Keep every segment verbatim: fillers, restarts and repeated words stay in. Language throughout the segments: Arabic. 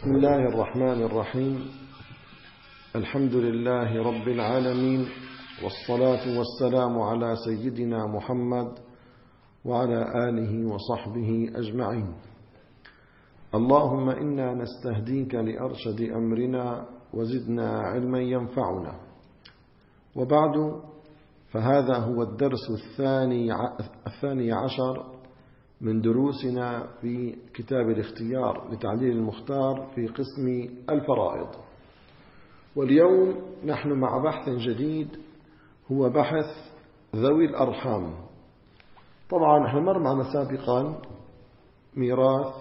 بسم الله الرحمن الرحيم. الحمد لله رب العالمين، والصلاة والسلام على سيدنا محمد وعلى آله وصحبه أجمعين. اللهم إنا نستهديك لأرشد أمرنا وزدنا علما ينفعنا. وبعد، فهذا هو الدرس الثاني الثاني عشر من دروسنا في كتاب الاختيار لتعليل المختار في قسم الفرائض. واليوم نحن مع بحث جديد هو بحث ذوي الأرحام. طبعا احنا مر معنا سابقا ميراث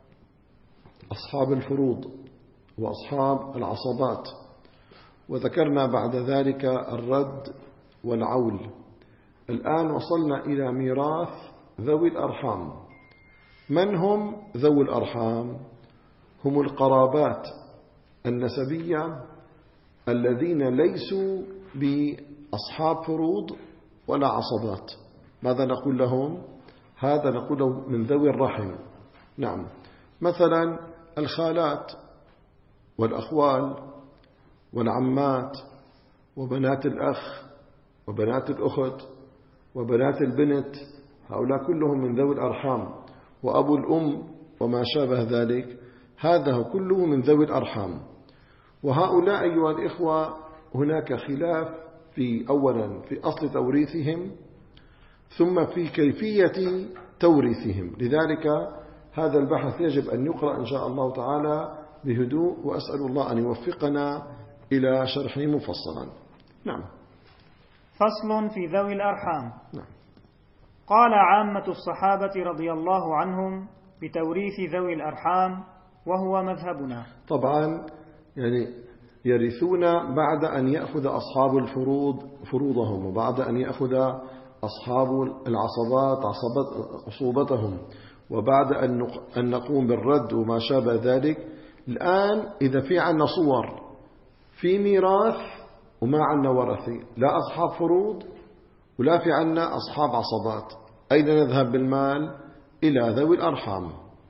أصحاب الفروض وأصحاب العصبات، وذكرنا بعد ذلك الرد والعول. الآن وصلنا إلى ميراث ذوي الأرحام. من هم ذوي الأرحام؟ هم القرابات النسبية الذين ليسوا بأصحاب فروض ولا عصبات. ماذا نقول لهم؟ هذا نقول لهم من ذوي الرحم. نعم، مثلا الخالات والأخوال والعمات وبنات الأخ وبنات الأخت وبنات البنت، هؤلاء كلهم من ذوي الأرحام. وأبو الأم وما شابه ذلك، هذا كله من ذوي الأرحام. وهؤلاء أيها الإخوة هناك خلاف في أولا في أصل توريثهم، ثم في كيفية توريثهم. لذلك هذا البحث يجب أن يقرأ إن شاء الله تعالى بهدوء، وأسأل الله أن يوفقنا إلى شرحه مفصلا. نعم. فصل في ذوي الأرحام. نعم. قال عامة الصحابة رضي الله عنهم بتوريث ذوي الأرحام، وهو مذهبنا. طبعا يعني يرثون بعد أن يأخذ أصحاب الفروض فروضهم، وبعد أن يأخذ أصحاب العصبات عصوبتهم، وبعد أن نقوم بالرد وما شابه ذلك. الآن إذا في عنا صور في ميراث وما عنا ورثي، لا أصحاب فروض ولا في عنا أصحاب عصبات، أين نذهب بالمال؟ إلى ذوي الأرحام.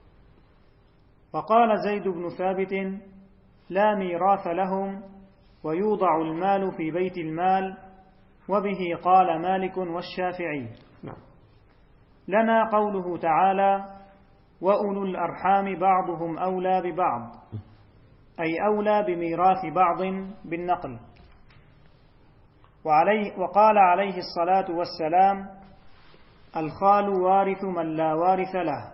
وقال زيد بن ثابت: لا ميراث لهم، ويوضع المال في بيت المال، وبه قال مالك والشافعي. نعم. لنا قوله تعالى: وأولو الأرحام بعضهم أولى ببعض، أي أولى بميراث بعض بالنقل. وعليه وقال عليه الصلاة والسلام: الخال وارث من لا وارث له.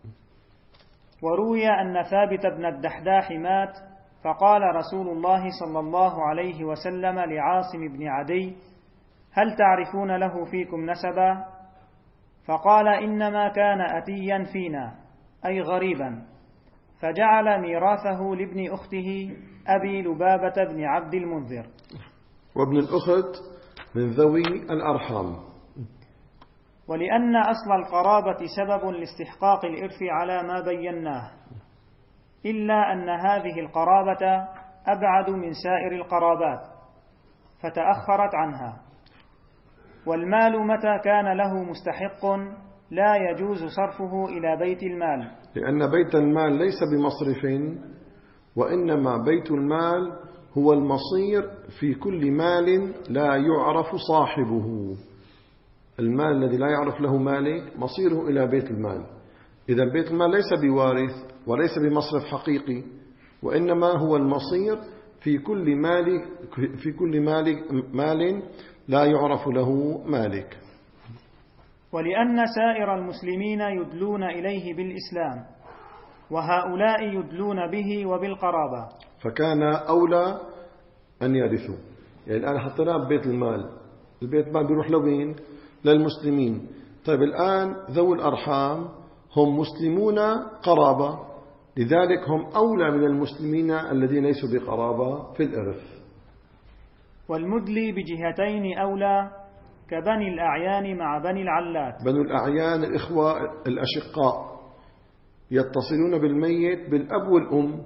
وروي أن ثابت بن الدحداح مات، فقال رسول الله صلى الله عليه وسلم لعاصم بن عدي: هل تعرفون له فيكم نسبا؟ فقال: إنما كان أتيا فينا، أي غريبا، فجعل ميراثه لابن أخته أبي لبابة بن عبد المنذر. وابن الأخت من ذوي الأرحام. ولأن أصل القرابة سبب لاستحقاق الإرث على ما بيناه، إلا أن هذه القرابة أبعد من سائر القرابات فتأخرت عنها. والمال متى كان له مستحق لا يجوز صرفه إلى بيت المال، لأن بيت المال ليس بمصرف، وإنما بيت المال هو المصير في كل مال لا يعرف صاحبه. المال الذي لا يعرف له مالك مصيره إلى بيت المال. إذا بيت المال ليس بوارث وليس بمصرف حقيقي، وإنما هو المصير في كل مال في كل مال مال لا يعرف له مالك. ولأن سائر المسلمين يدلون إليه بالإسلام، وهؤلاء يدلون به وبالقرابة، فكان أولى أن يرثوا. يعني الآن حطيناه ببيت المال، البيت المال بيروح لوين؟ للمسلمين. طيب الآن ذوي الأرحام هم مسلمون قرابة، لذلك هم أولى من المسلمين الذين ليسوا بقرابة في الإرث. والمدلي بجهتين أولى، كبني الأعيان مع بني العلات. بنو الأعيان الإخوة الأشقاء يتصلون بالميت بالأب والأم،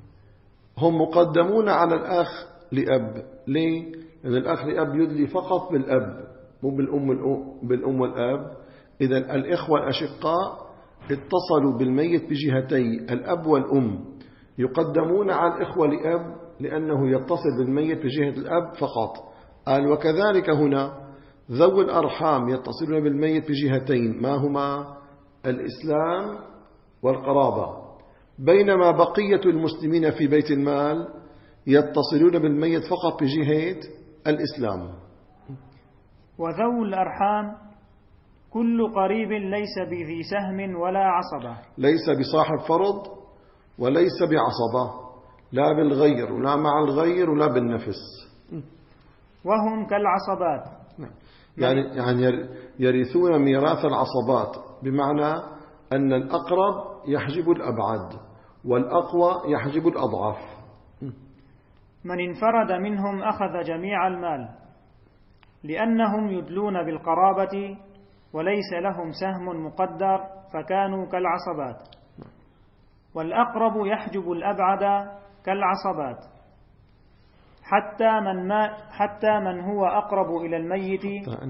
هم مقدمون على الأخ لأب. ليه؟ لأن الأخ لأب يدلي فقط بالأب، مو بالأم بالأم والأب. إذن الإخوة الأشقاء اتصلوا بالميت بجهتي الأب والأم، يقدمون على الإخوة لأب لأنه يتصل بالميت بجهة الأب فقط. قال وكذلك هنا ذوي الأرحام يتصلون بالميت بجهتين، ما هما؟ الإسلام والقرابة، بينما بقية المسلمين في بيت المال يتصلون بالميت فقط بجهة الإسلام. وذوي الأرحام كل قريب ليس بذي سهم ولا عصبة، ليس بصاحب فرض وليس بعصبة، لا بالغير ولا مع الغير ولا بالنفس، وهم كالعصبات. يعني يعني يرثون ميراث العصبات، بمعنى أن الأقرب يحجب الأبعد والأقوى يحجب الأضعف. من انفرد منهم أخذ جميع المال، لأنهم يدلون بالقرابة وليس لهم سهم مقدر فكانوا كالعصبات، والأقرب يحجب الأبعد كالعصبات، حتى من ما حتى من هو أقرب إلى الميت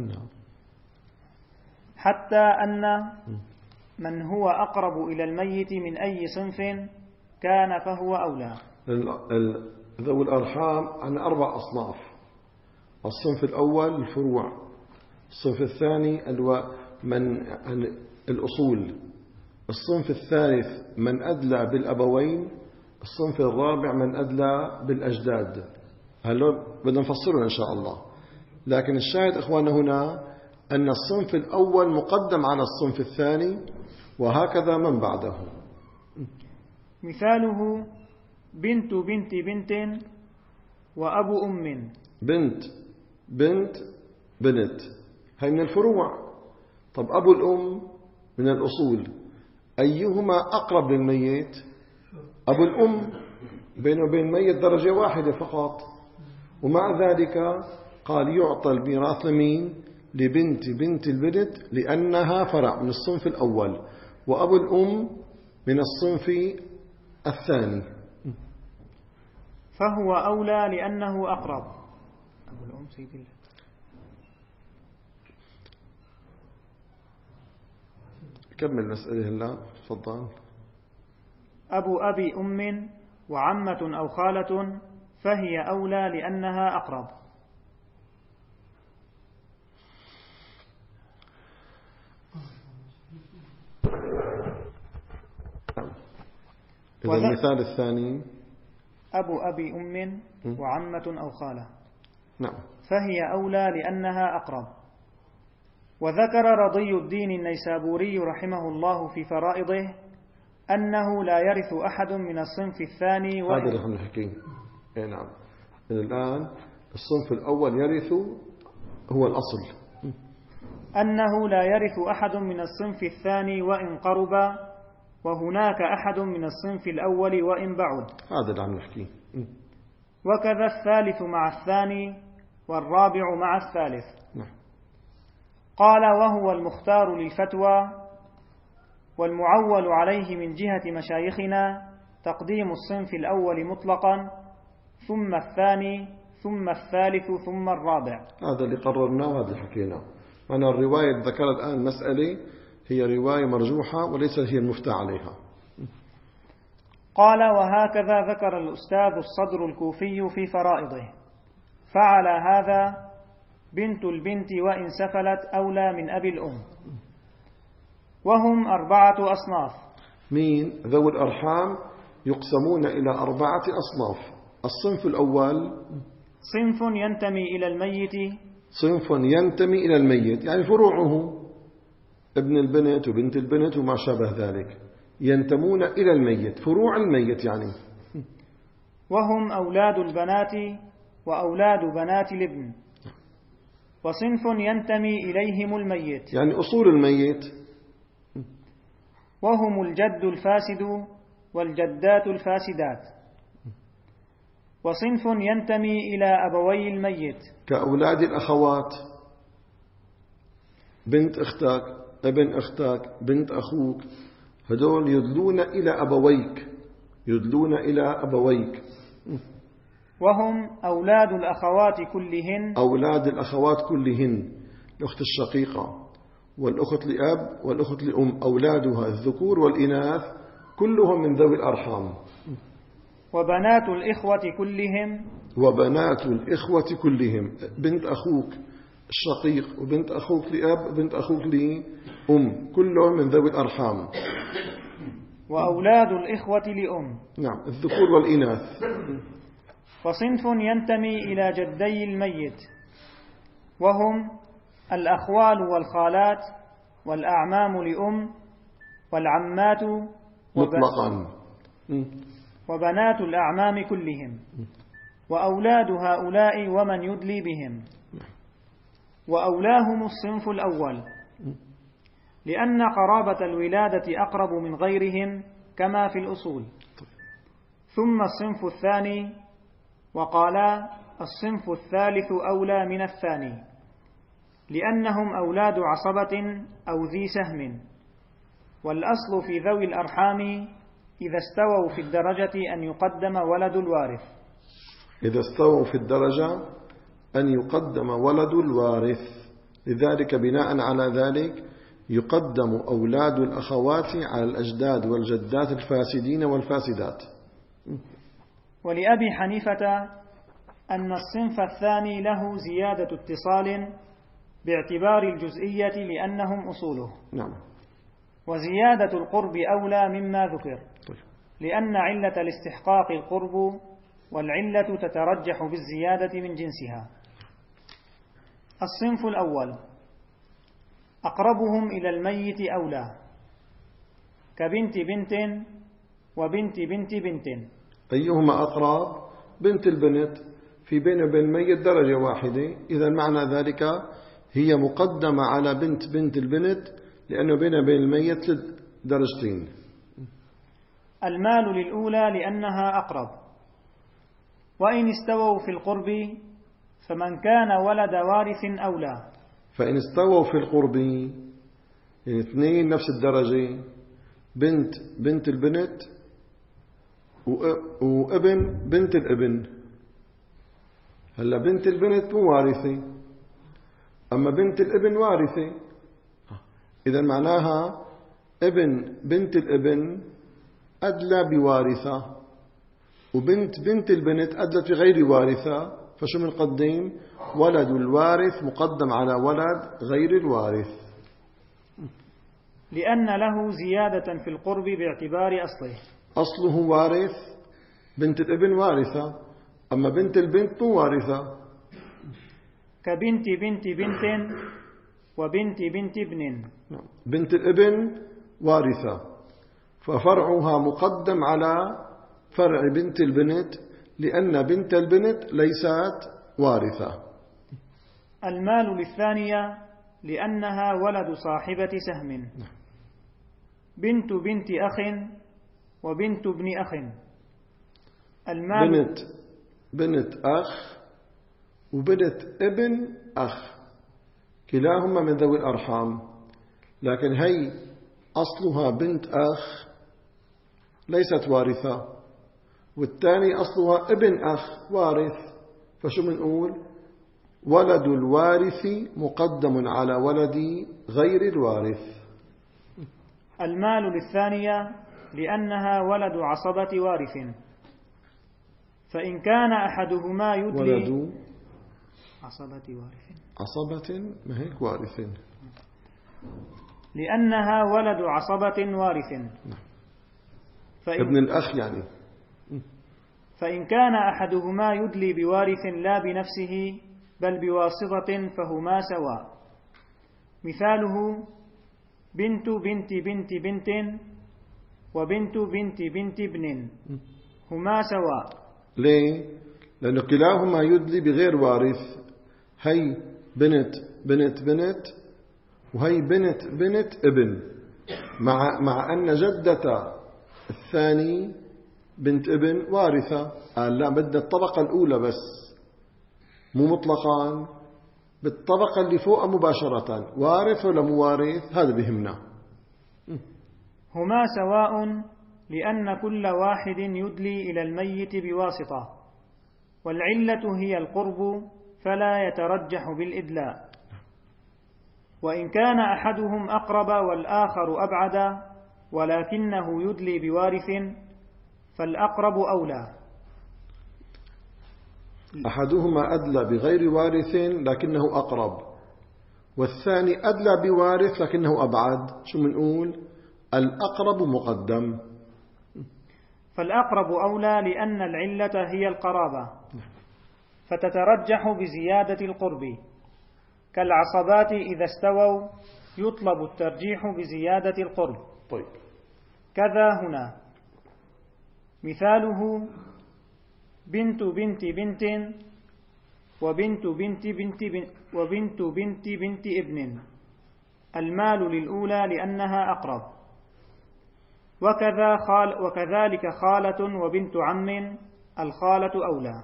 حتى أن من هو أقرب إلى الميت من أي صنف كان فهو أولى. ذوي الأرحام عن أربع أصناف. الصنف الأول الفروع، الصنف الثاني من الأصول، الصنف الثالث من أدلى بالأبوين، الصنف الرابع من أدلى بالأجداد. هلو بدنا نفصلهم إن شاء الله، لكن الشاهد إخواننا هنا أن الصنف الأول مقدم على الصنف الثاني، وهكذا من بعده. مثاله بنت بنت بنت وأبو أم. بنت بنت بنت هي من الفروع. طب أبو الأم من الأصول، أيهما أقرب للميت؟ أبو الأم، بينه وبين الميت درجة واحدة فقط، ومع ذلك قال يعطى الميراث لمين؟ لبنت بنت البنت، لأنها فرع من الصنف الأول، وأبو الأم من الصنف الثاني، فهو أولى لأنه أقرب. أبو الأم سيد الله. كمل مسألة هلا تفضل. أبو أبي أم وعمة أو خالة فهي أولى لأنها أقرب. إذا المثال الثاني أبو أبي أم وعمة أو خالة، نعم، فهي أولى لأنها أقرب. وذكر رضي الدين النيسابوري رحمه الله في فرائضه أنه لا يرث أحد من الصنف الثاني. هذا اللي خلينا نحكيه. نعم، الآن الصنف الأول يرث، هو الأصل أنه لا يرث أحد من الصنف الثاني وإن قرب، وهناك أحد من الصنف الأول وإن بعد. هذا اللي عم نحكيه. وكذا الثالث مع الثاني والرابع مع الثالث. نعم. قال وهو المختار للفتوى، والمعول عليه من جهة مشايخنا تقديم الصنف الأول مطلقا، ثم الثاني، ثم الثالث، ثم الرابع. هذا اللي قررناه وهذا اللي حكيناه. أنا الرواية ذكر الآن مسألة هي رواية مرجوحة وليست هي المفتى عليها. قال وهكذا ذكر الأستاذ الصدر الكوفي في فرائضه، فعلى هذا بنت البنت وإن سفلت أولى من أبي الأم. وهم أربعة أصناف. مين؟ ذوي الأرحام يقسمون إلى أربعة أصناف. الصنف الأول صنف ينتمي إلى الميت، صنف ينتمي إلى الميت يعني فروعه ابن البنت وبنت البنت وما شابه ذلك، ينتمون إلى الميت، فروع الميت يعني. وهم أولاد البنات وأولاد بنات الابن. وصنف ينتمي إليهم الميت يعني أصول الميت، وهم الجد الفاسد والجدات الفاسدات. وصنف ينتمي إلى أبوي الميت كأولاد الأخوات، بنت أختك، ابن أختك، بنت أخوك، هدول يدلون إلى أبويك، يدلون إلى أبويك. وهم أولاد الأخوات كلهن، أولاد الأخوات كلهن، الأخت الشقيقة والأخت لأب والأخت لأم، أولادها الذكور والإناث كلهم من ذوي الأرحام. وبنات الإخوة كلهم وبنات الإخوة كلهم، بنت أخوك الشقيق وبنت أخوك لأب وبنت أخوك لأم كلهم من ذوي الأرحام. وأولاد الإخوة لأم، نعم، الذكور والإناث. وصنف ينتمي إلى جدي الميت، وهم الأخوال والخالات والأعمام لأم والعمات مطلقا، وبنات الأعمام كلهم، وأولاد هؤلاء ومن يدلي بهم. وأولاهم الصنف الأول، لأن قرابة الولادة أقرب من غيرهم كما في الأصول. ثم الصنف الثاني، وقالا الصنف الثالث أولى من الثاني، لأنهم أولاد عصبة أو ذي سهم. والأصل في ذوي الأرحام إذا استووا في الدرجة أن يقدم ولد الوارث. إذا استووا في الدرجة أن يقدم ولد الوارث، لذلك بناء على ذلك يقدم أولاد الأخوات على الأجداد والجدات الفاسدين والفاسدات. ولأبي حنيفة أن الصنف الثاني له زيادة اتصال باعتبار الجزئية لأنهم أصوله. نعم. وزيادة القرب أولى مما ذكر، لأن علة الاستحقاق القرب، والعلة تترجح بالزيادة من جنسها. الصنف الأول أقربهم إلى الميت أولى، كبنت بنت وبنت بنت بنت. أيهما أقرب؟ بنت البنت، في بين وبين الميت درجة واحدة، إذا معنى ذلك هي مقدمة على بنت بنت البنت، لأنه بين وبين الميت درجتين. المال للأولى لأنها أقرب، وإن استووا في القرب فمن كان ولد وارث أولى. فإن استووا في القرب، يعني اثنين نفس الدرجة، بنت بنت البنت وابن بنت الابن. هلا بنت البنت مو وارثة، أما بنت الابن وارثة، إذا معناها ابن بنت الابن أدلى بوارثة، وبنت بنت البنت أدلت بغير وارثة، فشو منقدم؟ ولد الوارث مقدم على ولد غير الوارث، لأن له زيادة في القرب باعتبار أصله. أصله وارث، بنت الابن وارثة، أما بنت البنت مو وارثة. كبنت بنت بنت وبنت بنت ابن. بنت الابن وارثة، ففرعها مقدم على فرع بنت البنت، لأن بنت البنت ليست وارثة. المال للثانية لأنها ولد صاحبة سهم، بنت بنت أخ وبنت ابن أخ. المال بنت بنت أخ وبنت ابن أخ، كلاهما من ذوي الأرحام، لكن هي أصلها بنت أخ ليست وارثة، والثاني أصلها ابن أخ وارث، فشو منقول؟ ولد الوارث مقدم على ولد غير الوارث. المال للثانية لأنها ولد عصبة وارث، فإن كان أحدهما يدلي ولد عصبة وارث، عصبة ما هيك وارث، لأنها ولد عصبة وارث، فإن ابن الأخ يعني. فإن كان أحدهما يدلي بوارث لا بنفسه بل بواسطة فهما سواء. مثاله بنت بنت بنت بنت وبنت بنت بنت ابن، هما سواء. ليه؟ لأنه كلاهما يدلي بغير وارث، هي بنت بنت بنت وهي بنت بنت ابن، مع مع أن جدة الثاني بنت ابن وارثة. قال لا، بدنا الطبقة الأولى بس، مو مطلقا، بالطبقة اللي فوق مباشرة، وارث ولا مو وارث، هذا بهمنا. هما سواء لأن كل واحد يدلي إلى الميت بواسطة، والعلة هي القرب، فلا يترجح بالإدلاء. وإن كان أحدهم أقرب والآخر أبعد ولكنه يدلي بوارث، فالأقرب أولى. أحدهما أدلى بغير وارث لكنه أقرب، والثاني أدلى بوارث لكنه أبعد. شو منقول؟ الأقرب مقدم. فالأقرب أولى لأن العلة هي القرابة، فتترجح بزيادة القرب، كالعصبات إذا استووا يطلب الترجيح بزيادة القرب. طيب. كذا هنا، مثاله بنت بنت بنت وبنت بنت بنت بنت وبنت بنت بنت ابن، المال للأولى لأنها أقرب. وكذا خال وكذلك خالة وبنت عم، الخالة أولى.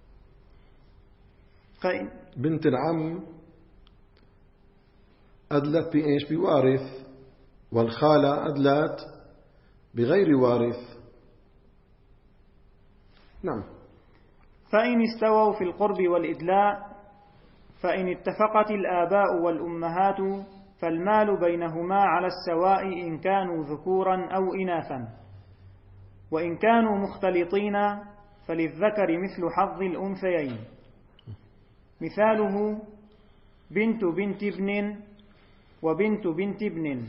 فإن بنت العم أدلت بإيش؟ بوارث، والخالة أدلت بغير وارث. نعم. فإن استووا في القرب والإدلاء، فإن اتفقت الآباء والأمهات فالمال بينهما على السواء إن كانوا ذكورا أو إناثا، وإن كانوا مختلطين فللذكر مثل حظ الأنثيين. مثاله بنت بنت ابن وبنت بنت ابن،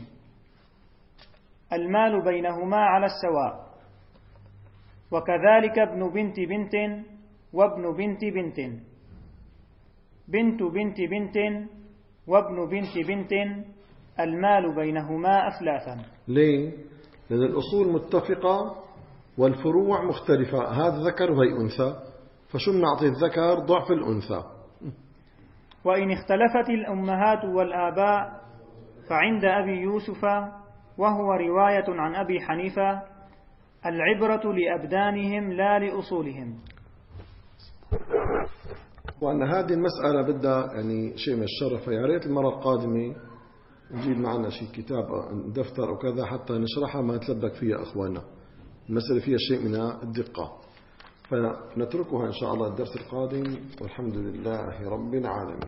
المال بينهما على السواء. وكذلك ابن بنت بنت وابن بنت بنت، بنت بنت بنت وابن بنت بنت، المال بينهما أثلاثا. ليه؟ لأن الأصول متفقة والفروع مختلفة، هذا ذكر وهي أنثى، فشو نعطي الذكر ضعف الأنثى. وإن اختلفت الأمهات والآباء فعند أبي يوسف وهو رواية عن أبي حنيفة العبرة لأبدانهم لا لأصولهم. وأن هذه المسألة بدها يعني شيء من الشرح، فيا ريت المرة القادمة نجيب معنا شيء كتاب دفتر أو كذا حتى نشرحها ما نتلبك فيها أخواننا. المسألة فيها شيء من الدقة، فنتركها إن شاء الله الدرس القادم، والحمد لله رب العالمين.